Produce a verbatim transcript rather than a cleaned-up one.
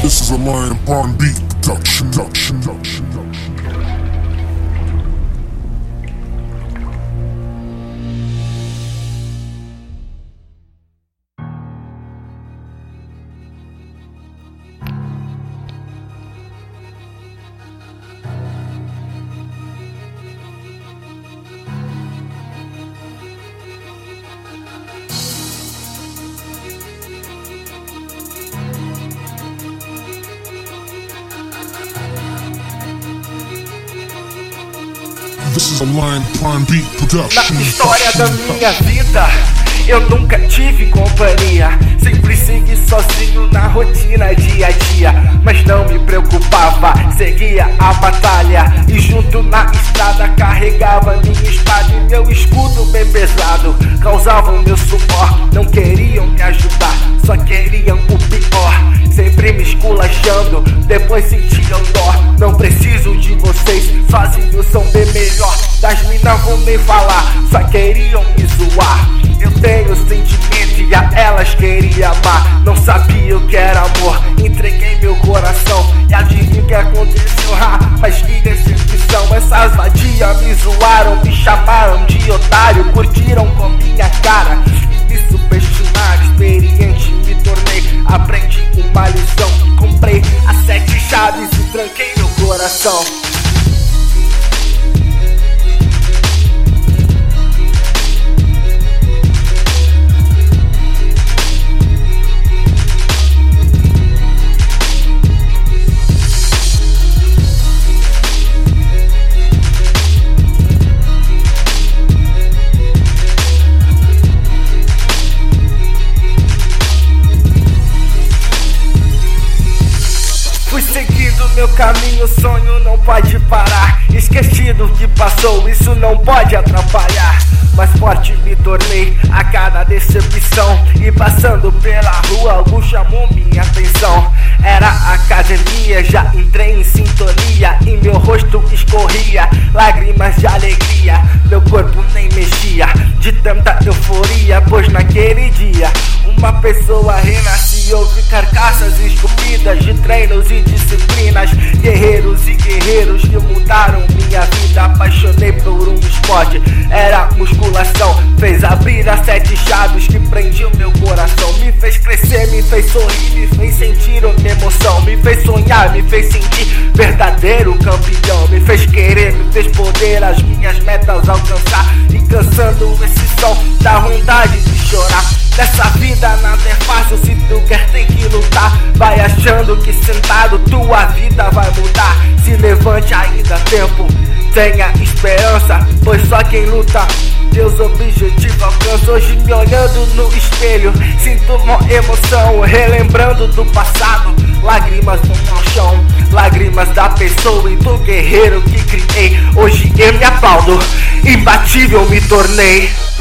This is a Lion Pawn beat production, production, production, production. This is a Lion Pawn beat production. Na história da minha vida, eu nunca tive companhia. Sempre segui sozinho na rotina dia a dia. Mas não me preocupava, seguia a batalha. E junto na estrada carregava minha espada e meu escudo bem pesado. Causavam meu suor, não queriam me ajudar, só queriam o pior. Sempre me esculachando, depois sentiam dó. Não preciso de vocês, sozinhos são bem melhor. Das minas vou nem falar, só queriam me zoar. Eu tenho sentimento e a elas queria amar. Não sabia o que era amor, entreguei meu coração. E adivinha o que aconteceu? Ha, mas que decepção. Essas vadias me zoaram, me chamaram de otário. Curtiram com minha cara e me subestimaram. Experiente me tornei, aprendi uma lição. Comprei as sete chaves e tranquei meu coração. Seguindo meu caminho, sonho não pode parar. Esquecido o que passou, isso não pode atrapalhar. Mais forte me tornei a cada decepção. E passando pela rua, algo chamou minha atenção. Era academia, já entrei em sintonia. E meu rosto escorria lágrimas de alegria. Meu corpo nem mexia de tanta euforia. Pois naquele dia uma pessoa renascia. Houve carcaças esculpidas de treinos e disciplinas. Guerreiros e guerreiros que mudaram minha vida. Apaixonei por um esporte, era musculação. Fez abrir as sete chaves que prendiam meu coração. Me fez crescer, me fez sorrir, me fez sentir uma emoção. Me fez sonhar, me fez sentir verdadeiro campeão. Me fez querer, me fez poder as minhas metas alcançar. E cansando esse som, dá vontade de chorar. Nessa vida nada é fácil, se tu quer tem que lutar. Vai achando que sentado tua vida vai mudar. Se levante ainda há tempo, tenha esperança, pois só quem luta Deus objetivo alcança. Hoje me olhando no espelho, sinto uma emoção, relembrando do passado. Lágrimas vão ao chão, lágrimas da pessoa e do guerreiro que criei. Hoje eu me aplaudo, imbatível me tornei.